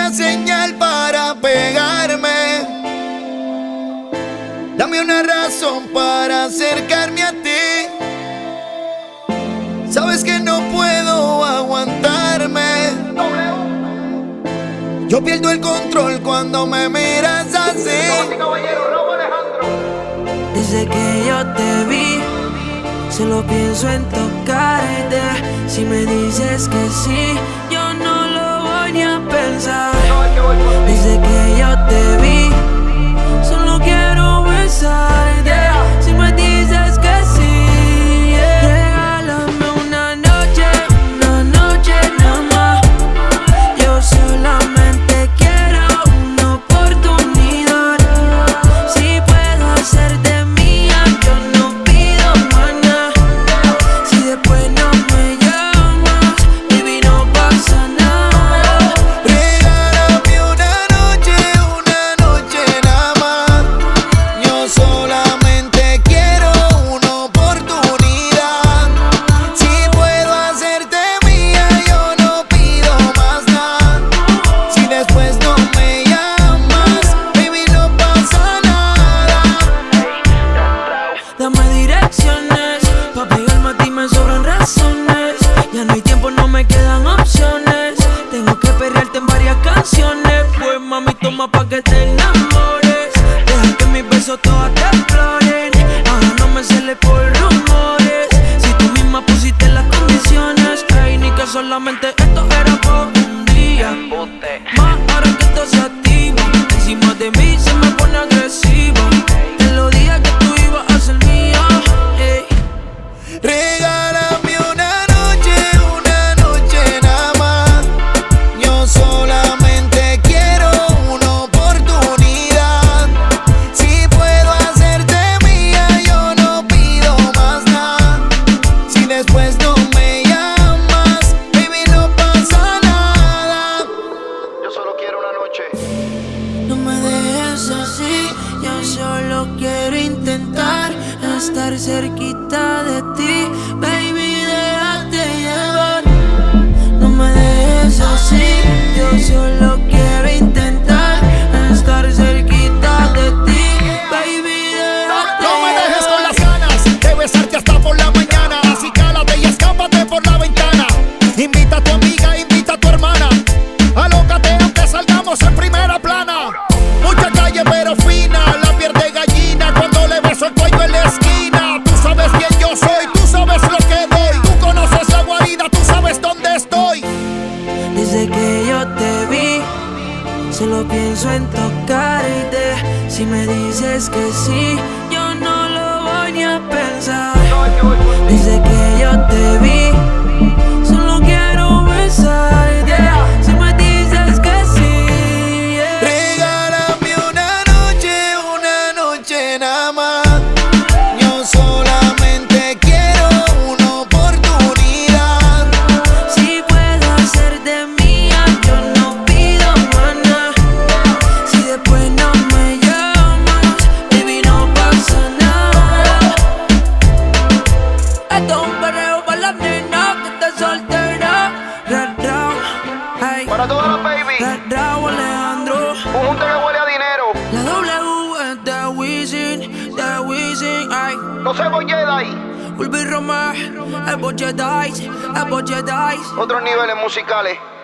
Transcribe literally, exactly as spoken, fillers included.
una señal para pegarme. Dame una razón para acercarme a ti. Sabes que no puedo aguantarme. Yo pierdo el control cuando me miras así. Desde que yo te vi, solo pienso en tocarte. Si me dices que sí, yo no lo voy ni a pensar. Desde que yo te vi, solo quiero besarte. Si me dices que sí, yeah. Regálame una noche, una noche nada más. Yo solamente quiero una oportunidad. Si puedo hacerte mía, yo no pido más nada. Si después no me llamas, baby, no pasa nada. Regálame una noche, una noche nada más. Yo solamente quiero una oportunidad. Si puedo hacerte mía, yo no pido más nada. Si después no me llamas, baby, no pasa nada. Dame direcciones, pa' pegarme a ti me sobran razones. Ya no hay tiempo, no me quedan opciones. Tengo que perrearte en varias canciones. Pues mami, toma pa' que te enamores. Deja que mis besos todas te exploren. Ahora no me celes por rumores. Si tú misma pusiste las condiciones, ey, ni que solamente esto era por un día. Más ahora que esto se activa, encima de mí se me pone agresivo. Te lo dije que tú ibas a ser mía, ey. Regálame una noche, una noche nada más. Yo solamente quiero una oportunidad. Si puedo hacerte mía, yo no pido más nada. Si después no me llamas, baby, no pasa nada. Yo solo quiero una noche. No me dejes así, yo solo quiero intentar estar cerquita de ti, baby, déjate llevar. No me dejes así, yo solo quiero intentar estar cerquita de ti, baby, déjate No me dejes con llevar. las ganas de besarte hasta por la mañana. Así cálate y escápate por la ventana. Invita a tu amiga, invita a tu hermana. Alócate aunque salgamos en primera plana. Mucha calle pero fina, la piel de gallina cuando le beso el cuello en la esquina. Tú sabes quién yo soy, tú sabes lo que doy. Tú conoces la guarida, tú sabes dónde estoy. Desde que yo te vi, solo pienso en tocarte. Si me dices que sí, yo no lo voy ni a pensar. Desde que yo te vi, solo quiero besarte. Si me dices que sí, yeah. Regálame una noche, una noche nada más. Yo solamente quiero una oportunidad. Si puedo hacerte mía, yo no pido más nada. Si después no me llamas, baby, no pasa nada. Esto es un perreo para las nenas que están solteras. Red Raw, hey. Para todas las baby, Red Raw, Alejandro. un junte que huele a dinero. La W es de Wisin, de Wisin, ay. No se voy ahí. Ulvi Romar, el Boche Dice, el Boche Dice. Otros niveles musicales.